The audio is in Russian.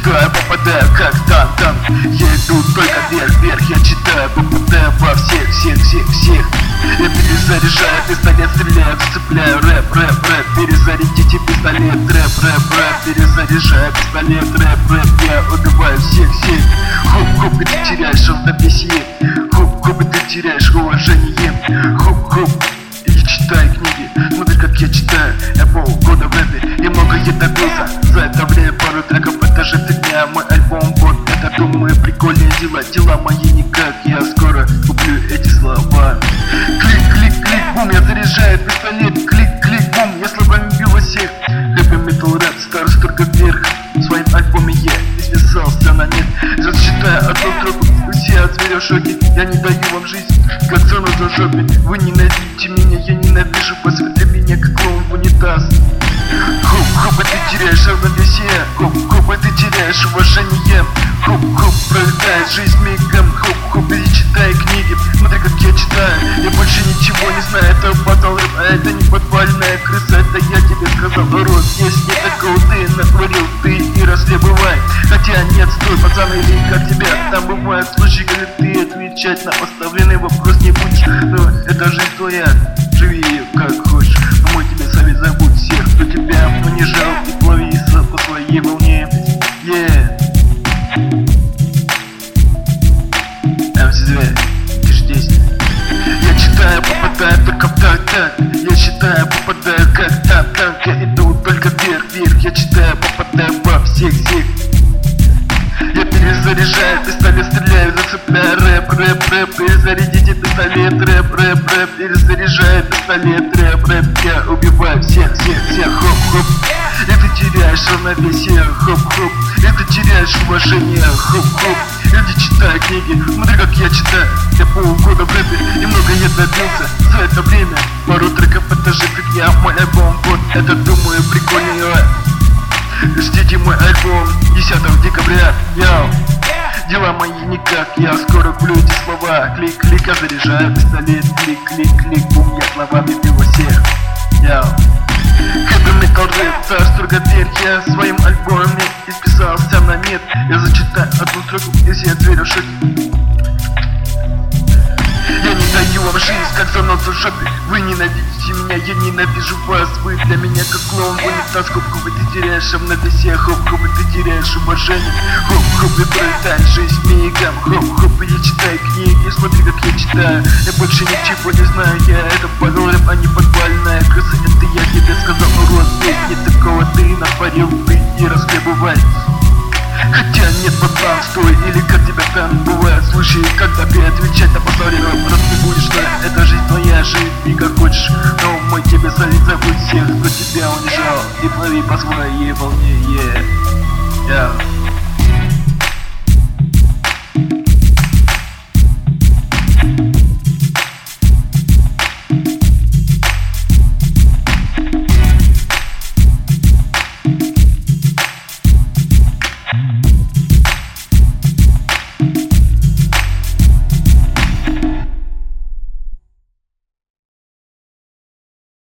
читаю, попадаю как танк. Я иду только вверх, я читаю, попадаю во всех. Я перезаряжаю пистолет, стреляю, сцепляю рэп. Перезарядите пистолет, рэп. Перезаряжаю пистолет, рэп. Я убиваю всех. Хоп, и ты теряешь равновесие. Хоп, и ты теряешь уважение. Хоп, и читай книги, смотри как я читаю. Я полгода в рэпе и много я добился. За это время пару треков, это же фигня. Мой альбом, вот это, думаю, прикольные дела мои никак. Я скоро куплю эти слова. Клик, бум, я заряжаю пистолет. Клик, бум, я словами бью всех. Хэппи метал рэп, старость только вверх. В своем альбоме я исписался на нет. Засчитаю одну строку, все от зверя в шоке. Я не даю вам жизнь, как зону за жопе. Вы ненавидите меня, я ненавижу вас. Вы для меня как клоун в унитаз. Хоп, и ты теряешь равновесие. Хоп, и ты теряешь уважение. Хоп, пролетает жизнь мигом. Хоп, и читай книги, смотри как я читаю. Я больше ничего не знаю, это батл рэп, а это не подвальная крыса. Это я тебе сказал, урод, если такого ты натворил, ты и расхлебывай. Хотя нет, стой, пацан, или как тебя. Там бывают случаи, когда ты отвечать на поставленный вопрос не будешь. Но это жизнь твоя, живи ее как хочешь. Но мой тебе совет: забудь всех, кто тебя унижал, и плыви по своей волне. МС2, ты ж здесь. Я читаю, попадаю только в так. Я читаю, попадаю как танк. Я иду только вверх. Я читаю, попадаю во всех. Я перезаряжаю пистолет, стреляю, зацепляю рэп. Перезарядите пистолет, рэп. Перезаряжаю пистолет, рэп. Я убиваю всех. Хоп. И ты теряешь равновесие. Хоп. И ты теряешь уважение. Хоп. Иди читай книги, смотри как я читаю. Я полгода в рэпе и много я добился. За это время пару треков, это же фигня. Мой альбом, вот это, думаю, прикольнее. Ждите мой альбом 10 декабря. Дела мои никак, я скоро куплю эти слова. Клик, я заряжаю пистолет. Клик, бум, я словами бью всех. Хэппи метал рэп, царство вверх. Я в своем альбоме исписался на нет. Я зачитаю одну строку, если я зверю в шоке. Я не даю вам жизнь, как заносу в жопе. Вы ненавидите меня, я ненавижу вас. Вы для меня как клоун в унитаз. Хоп, и ты теряешь равновесие. Хоп, и ты теряешь уважение. Хоп, и пролетает жизнь мигом. Хоп, и я читаю книги, смотри как я читаю. Я больше ничего не знаю, я это батл рэп, а не подвальная крыса. Это я тебе сказал, урод, не такого ты натворил, ты и расхлебывай. Хотя нет, пацан, стой, или как тебя там бывает случаи, когда ты отвечать на поставленный вопрос не будешь. Но это жизнь твоя, живи как хочешь. Но мой тебе совет: забудь всех, кто тебя унижал, и плыви по своей волне.